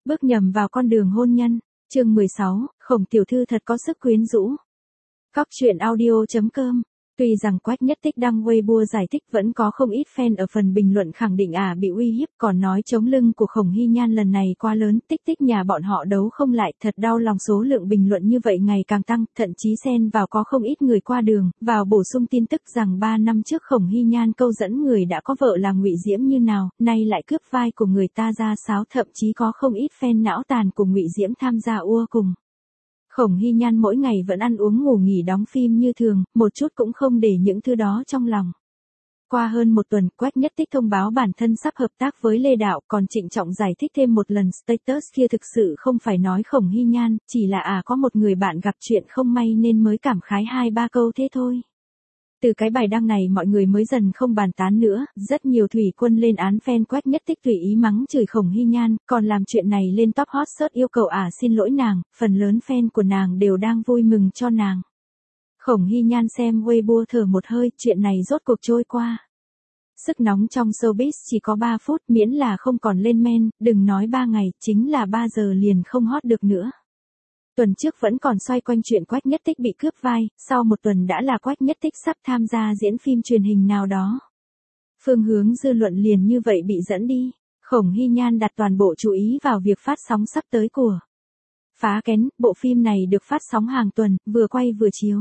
Bước nhầm vào con đường hôn nhân. Chương 16, Khổng tiểu thư thật có sức quyến rũ. Cóc truyện audio.com. Tuy rằng Quách Nhất Tích đăng Weibo giải thích vẫn có không ít fan ở phần bình luận khẳng định bị uy hiếp, còn nói chống lưng của Khổng Hy Nhan lần này quá lớn, Tích Tích nhà bọn họ đấu không lại, thật đau lòng. Số lượng bình luận như vậy ngày càng tăng, thậm chí xen vào có không ít người qua đường, vào bổ sung tin tức rằng 3 năm trước Khổng Hy Nhan câu dẫn người đã có vợ là Ngụy Diễm như nào, nay lại cướp vai của người ta ra sáo, thậm chí có không ít fan não tàn của Ngụy Diễm tham gia ua cùng. Khổng Hy Nhan mỗi ngày vẫn ăn uống ngủ nghỉ đóng phim như thường, một chút cũng không để những thứ đó trong lòng. Qua hơn một tuần, Quách Nhất Tích thông báo bản thân sắp hợp tác với Lê Đạo, còn trịnh trọng giải thích thêm một lần status kia thực sự không phải nói Khổng Hy Nhan, chỉ là có một người bạn gặp chuyện không may nên mới cảm khái 2-3 câu thế thôi. Từ cái bài đăng này mọi người mới dần không bàn tán nữa, rất nhiều thủy quân lên án fan Quách Nhất Tích tùy ý mắng chửi Khổng Hy Nhan, còn làm chuyện này lên top hot search yêu cầu xin lỗi nàng, phần lớn fan của nàng đều đang vui mừng cho nàng. Khổng Hy Nhan xem Weibo thở một hơi, chuyện này rốt cuộc trôi qua. Sức nóng trong showbiz chỉ có 3 phút, miễn là không còn lên men, đừng nói 3 ngày, chính là 3 giờ liền không hot được nữa. Tuần trước vẫn còn xoay quanh chuyện Quách Nhất Tích bị cướp vai, sau một tuần đã là Quách Nhất Tích sắp tham gia diễn phim truyền hình nào đó. Phương hướng dư luận liền như vậy bị dẫn đi. Khổng Hy Nhan đặt toàn bộ chú ý vào việc phát sóng sắp tới của Phá Kén, bộ phim này được phát sóng hàng tuần, vừa quay vừa chiếu.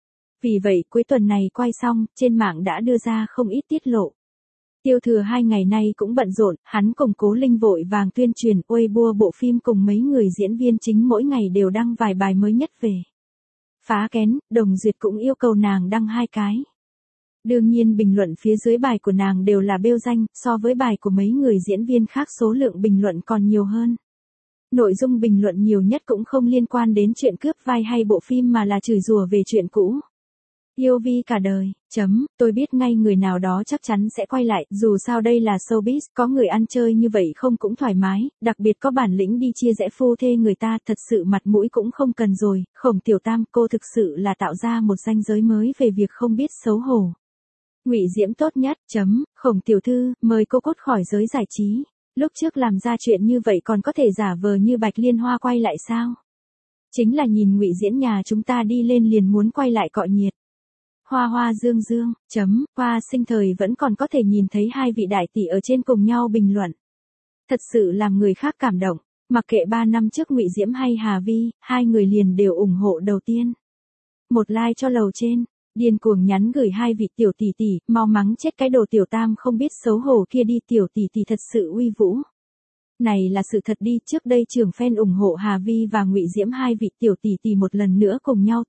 Vì vậy cuối tuần này quay xong, trên mạng đã đưa ra không ít tiết lộ. Tiêu Thừa 2 ngày nay cũng bận rộn, hắn cùng Cố Linh vội vàng tuyên truyền Weibo bộ phim cùng mấy người diễn viên chính mỗi ngày đều đăng vài bài mới nhất về Phá Kén, Đồng Duyệt cũng yêu cầu nàng đăng 2 cái. Đương nhiên bình luận phía dưới bài của nàng đều là bêu danh, so với bài của mấy người diễn viên khác số lượng bình luận còn nhiều hơn. Nội dung bình luận nhiều nhất cũng không liên quan đến chuyện cướp vai hay bộ phim mà là chửi rủa về chuyện cũ. Yêu Vi cả đời, tôi biết ngay người nào đó chắc chắn sẽ quay lại, dù sao đây là showbiz, có người ăn chơi như vậy không cũng thoải mái, đặc biệt có bản lĩnh đi chia rẽ phu thê người ta, thật sự mặt mũi cũng không cần rồi. Khổng Tiểu Tam, cô thực sự là tạo ra một ranh giới mới về việc không biết xấu hổ. Ngụy Diễm tốt nhất, Khổng tiểu thư, mời cô cút khỏi giới giải trí. Lúc trước làm ra chuyện như vậy còn có thể giả vờ như Bạch Liên Hoa quay lại sao? Chính là nhìn Ngụy Diễm nhà chúng ta đi lên liền muốn quay lại cọ nhiệt. Hoa hoa dương dương, qua sinh thời vẫn còn có thể nhìn thấy 2 vị đại tỷ ở trên cùng nhau bình luận. Thật sự làm người khác cảm động, mặc kệ 3 năm trước Ngụy Diễm hay Hà Vi, 2 người liền đều ủng hộ đầu tiên. Một like cho lầu trên, điên cuồng nhắn gửi 2 vị tiểu tỷ tỷ, mau mắng chết cái đồ Tiểu Tam không biết xấu hổ kia đi, tiểu tỷ tỷ thật sự uy vũ. Này là sự thật đi, trước đây trưởng fan ủng hộ Hà Vi và Ngụy Diễm 2 vị tiểu tỷ tỷ một lần nữa cùng nhau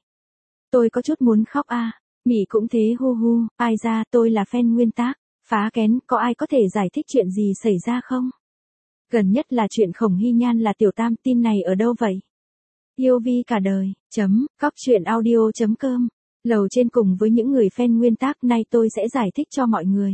Tôi có chút muốn khóc Mỉ cũng thế hu hu, ai ra, tôi là fan nguyên tác. Phá Kén, có ai có thể giải thích chuyện gì xảy ra không? Gần nhất là chuyện Khổng Hy Nhan là Tiểu Tam, tin này ở đâu vậy? Yêu Vi cả đời, cóc truyện audio.com. Lầu trên cùng với những người fan nguyên tác, nay tôi sẽ giải thích cho mọi người.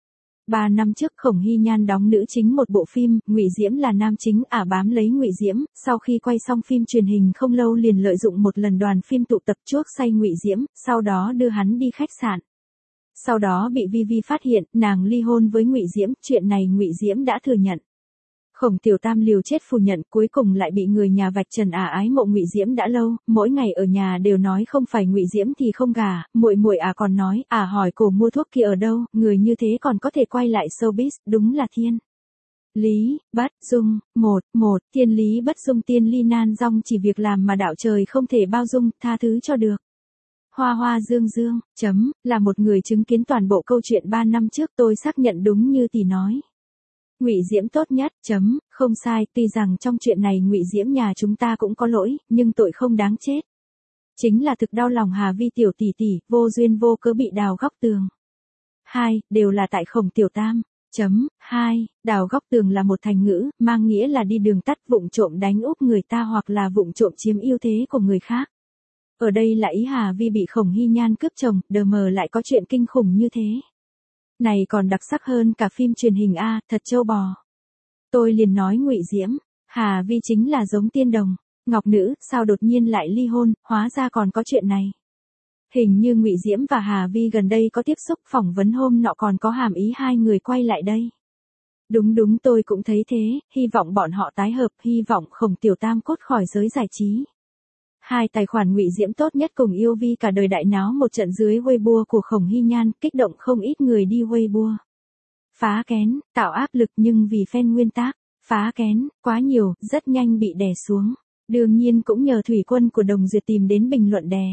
3 năm trước Khổng Hy Nhan đóng nữ chính một bộ phim, Ngụy Diễm là nam chính, bám lấy Ngụy Diễm, sau khi quay xong phim truyền hình không lâu liền lợi dụng một lần đoàn phim tụ tập chuốc say Ngụy Diễm, sau đó đưa hắn đi khách sạn. Sau đó bị Vi phát hiện, nàng ly hôn với Ngụy Diễm, chuyện này Ngụy Diễm đã thừa nhận. Khổng Tiểu Tam liều chết phủ nhận, cuối cùng lại bị người nhà vạch trần ái mộ Ngụy Diễm đã lâu, mỗi ngày ở nhà đều nói không phải Ngụy Diễm thì không gả, muội còn nói, hỏi cổ mua thuốc kia ở đâu, người như thế còn có thể quay lại showbiz, đúng là thiên. Lý, Bất Dung, thiên lý bất dung tiên ly nan dong, chỉ việc làm mà đạo trời không thể bao dung, tha thứ cho được. Hoa hoa dương dương, là một người chứng kiến toàn bộ câu chuyện 3 năm trước, tôi xác nhận đúng như tỷ nói. Ngụy Diễm tốt nhất, không sai, tuy rằng trong chuyện này Ngụy Diễm nhà chúng ta cũng có lỗi, nhưng tội không đáng chết. Chính là thực đau lòng Hà Vi tiểu tỷ tỷ, vô duyên vô cớ bị đào góc tường. 2, đều là tại Khổng Tiểu Tam. 2, đào góc tường là một thành ngữ, mang nghĩa là đi đường tắt, vụng trộm đánh úp người ta hoặc là vụng trộm chiếm ưu thế của người khác. Ở đây là ý Hà Vi bị Khổng Hy Nhan cướp chồng, đờ mờ lại có chuyện kinh khủng như thế. Này còn đặc sắc hơn cả phim truyền hình thật trâu bò. Tôi liền nói Ngụy Diễm, Hà Vi chính là giống tiên đồng, ngọc nữ, sao đột nhiên lại ly hôn, hóa ra còn có chuyện này. Hình như Ngụy Diễm và Hà Vi gần đây có tiếp xúc, phỏng vấn hôm nọ còn có hàm ý 2 người quay lại đây. Đúng đúng, tôi cũng thấy thế, hy vọng bọn họ tái hợp, hy vọng Khổng Tiểu Tam cốt khỏi giới giải trí. Hai tài khoản ngụy diễm tốt nhất cùng yêu vi cả đời đại náo một trận dưới Weibo của Khổng Hy Nhan, kích động không ít người đi Weibo. Phá kén, tạo áp lực nhưng vì fan nguyên tác, phá kén, quá nhiều, rất nhanh bị đè xuống. Đương nhiên cũng nhờ thủy quân của Đồng Duyệt tìm đến bình luận đè.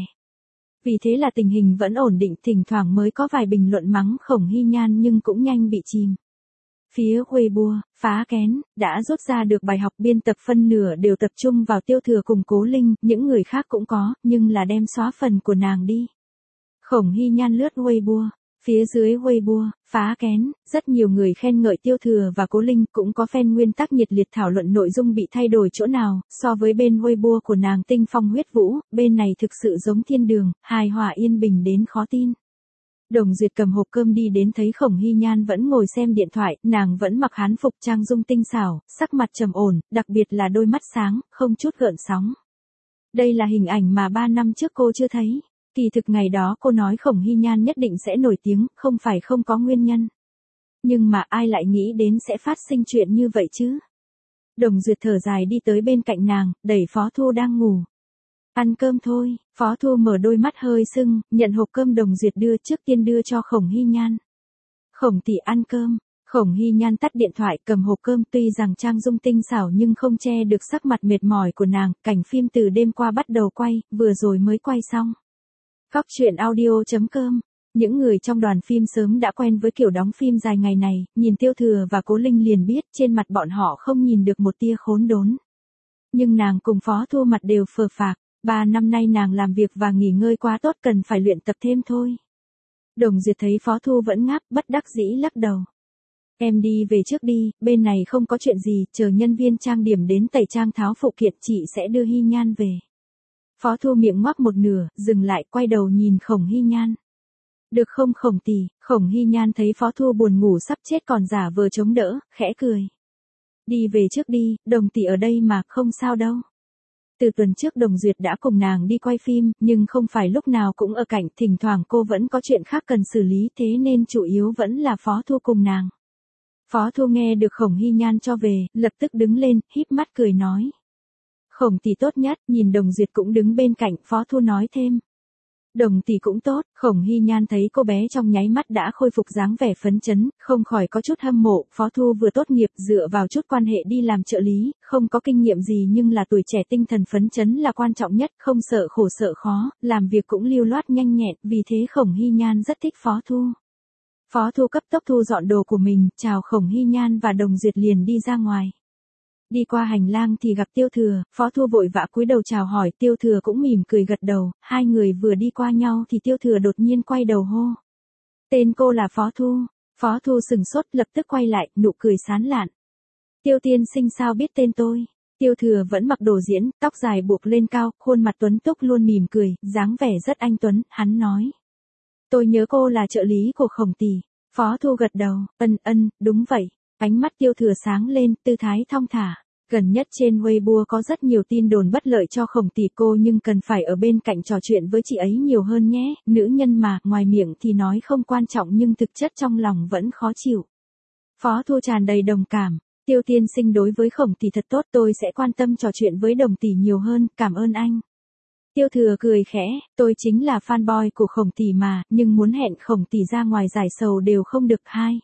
Vì thế là tình hình vẫn ổn định, thỉnh thoảng mới có vài bình luận mắng Khổng Hy Nhan nhưng cũng nhanh bị chìm. Phía Weibo, phá kén, đã rút ra được bài học, biên tập phân nửa đều tập trung vào Tiêu Thừa cùng Cố Linh, những người khác cũng có, nhưng là đem xóa phần của nàng đi. Khổng Hy Nhan lướt Weibo, phía dưới Weibo, phá kén, rất nhiều người khen ngợi Tiêu Thừa và Cố Linh, cũng có fan nguyên tắc nhiệt liệt thảo luận nội dung bị thay đổi chỗ nào, so với bên Weibo của nàng tinh phong huyết vũ, bên này thực sự giống thiên đường, hài hòa yên bình đến khó tin. Đồng Duyệt cầm hộp cơm đi đến thấy Khổng Hy Nhan vẫn ngồi xem điện thoại, nàng vẫn mặc hán phục trang dung tinh xảo, sắc mặt trầm ổn, đặc biệt là đôi mắt sáng, không chút gợn sóng. Đây là hình ảnh mà 3 năm trước cô chưa thấy. Kỳ thực ngày đó cô nói Khổng Hy Nhan nhất định sẽ nổi tiếng, không phải không có nguyên nhân. Nhưng mà ai lại nghĩ đến sẽ phát sinh chuyện như vậy chứ? Đồng Duyệt thở dài đi tới bên cạnh nàng, đẩy Phó Thu đang ngủ. Ăn cơm thôi, Phó Thu mở đôi mắt hơi sưng, nhận hộp cơm Đồng Duyệt đưa, trước tiên đưa cho Khổng Hy Nhan. Khổng tỷ ăn cơm. Khổng Hy Nhan tắt điện thoại, cầm hộp cơm, tuy rằng trang dung tinh xảo nhưng không che được sắc mặt mệt mỏi của nàng, cảnh phim từ đêm qua bắt đầu quay, vừa rồi mới quay xong. Góc truyện audio.com. Những người trong đoàn phim sớm đã quen với kiểu đóng phim dài ngày này, nhìn Tiêu Thừa và Cố Linh liền biết trên mặt bọn họ không nhìn được một tia khốn đốn. Nhưng nàng cùng Phó Thu mặt đều phờ phạc, 3 năm nay nàng làm việc và nghỉ ngơi quá tốt, cần phải luyện tập thêm thôi. Đồng Duyệt thấy Phó Thu vẫn ngáp, bất đắc dĩ lắc đầu. Em đi về trước đi, bên này không có chuyện gì, chờ nhân viên trang điểm đến tẩy trang tháo phụ kiện chị sẽ đưa Hy Nhan về. Phó Thu miệng ngoác một nửa, dừng lại, quay đầu nhìn Khổng Hy Nhan. Được không Khổng tỷ? Khổng Hy Nhan thấy Phó Thu buồn ngủ sắp chết còn giả vờ chống đỡ, khẽ cười. Đi về trước đi, Đồng tỷ ở đây mà, không sao đâu. Từ tuần trước Đồng Duyệt đã cùng nàng đi quay phim, nhưng không phải lúc nào cũng ở cạnh, thỉnh thoảng cô vẫn có chuyện khác cần xử lý, thế nên chủ yếu vẫn là Phó Thu cùng nàng. Phó Thu nghe được Khổng Hy Nhan cho về, lập tức đứng lên, híp mắt cười nói. Khổng tỷ tốt nhất, nhìn Đồng Duyệt cũng đứng bên cạnh, Phó Thu nói thêm. Đồng tỷ cũng tốt, Khổng Hy Nhan thấy cô bé trong nháy mắt đã khôi phục dáng vẻ phấn chấn, không khỏi có chút hâm mộ, Phó Thu vừa tốt nghiệp dựa vào chút quan hệ đi làm trợ lý, không có kinh nghiệm gì nhưng là tuổi trẻ tinh thần phấn chấn là quan trọng nhất, không sợ khổ sợ khó, làm việc cũng lưu loát nhanh nhẹn, vì thế Khổng Hy Nhan rất thích Phó Thu. Phó Thu cấp tốc thu dọn đồ của mình, chào Khổng Hy Nhan và Đồng Duyệt liền đi ra ngoài. Đi qua hành lang thì gặp Tiêu Thừa, Phó Thu vội vã cúi đầu chào hỏi, Tiêu Thừa cũng mỉm cười gật đầu, hai người vừa đi qua nhau thì Tiêu Thừa đột nhiên quay đầu hô. Tên cô là Phó Thu. Phó Thu sừng sốt, lập tức quay lại, nụ cười sán lạn. Tiêu tiên sinh sao biết tên tôi? Tiêu Thừa vẫn mặc đồ diễn, tóc dài buộc lên cao, khuôn mặt tuấn túc luôn mỉm cười, dáng vẻ rất anh tuấn, hắn nói. Tôi nhớ cô là trợ lý của Khổng tỷ. Phó Thu gật đầu, đúng vậy. Ánh mắt Tiêu Thừa sáng lên, tư thái thong thả. Gần nhất trên Weibo có rất nhiều tin đồn bất lợi cho Khổng tỷ cô, nhưng cần phải ở bên cạnh trò chuyện với chị ấy nhiều hơn nhé, nữ nhân mà, ngoài miệng thì nói không quan trọng nhưng thực chất trong lòng vẫn khó chịu. Phó Thu tràn đầy đồng cảm, Tiêu tiên sinh đối với Khổng tỷ thật tốt, tôi sẽ quan tâm trò chuyện với Đồng tỷ nhiều hơn, cảm ơn anh. Tiêu Thừa cười khẽ, tôi chính là fanboy của Khổng tỷ mà, nhưng muốn hẹn Khổng tỷ ra ngoài giải sầu đều không được. Hai.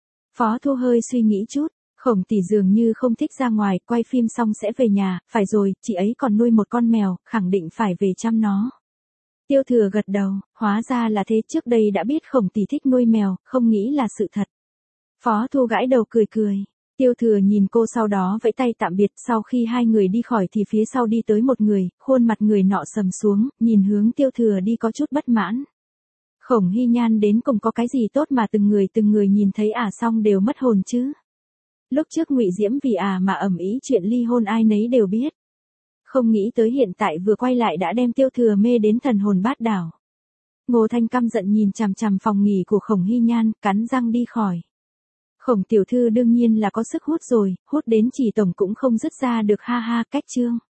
Phó Thu hơi suy nghĩ chút. Khổng tỷ dường như không thích ra ngoài, quay phim xong sẽ về nhà, phải rồi, chị ấy còn nuôi một con mèo, khẳng định phải về chăm nó. Tiêu Thừa gật đầu, hóa ra là thế, trước đây đã biết Khổng tỷ thích nuôi mèo, không nghĩ là sự thật. Phó Thu gãi đầu cười cười. Tiêu Thừa nhìn cô sau đó vẫy tay tạm biệt, sau khi hai người đi khỏi thì phía sau đi tới một người, khuôn mặt người nọ sầm xuống, nhìn hướng Tiêu Thừa đi có chút bất mãn. Khổng Hy Nhan đến cùng có cái gì tốt mà từng người nhìn thấy xong đều mất hồn chứ? Lúc trước Ngụy Diễm vì mà ầm ĩ chuyện ly hôn ai nấy đều biết. Không nghĩ tới hiện tại vừa quay lại đã đem Tiêu Thừa mê đến thần hồn bát đảo. Ngô Thanh căm giận nhìn chằm chằm phòng nghỉ của Khổng Hy Nhan, cắn răng đi khỏi. Khổng tiểu thư đương nhiên là có sức hút rồi, hút đến chỉ tổng cũng không dứt ra được, ha ha, cách chương.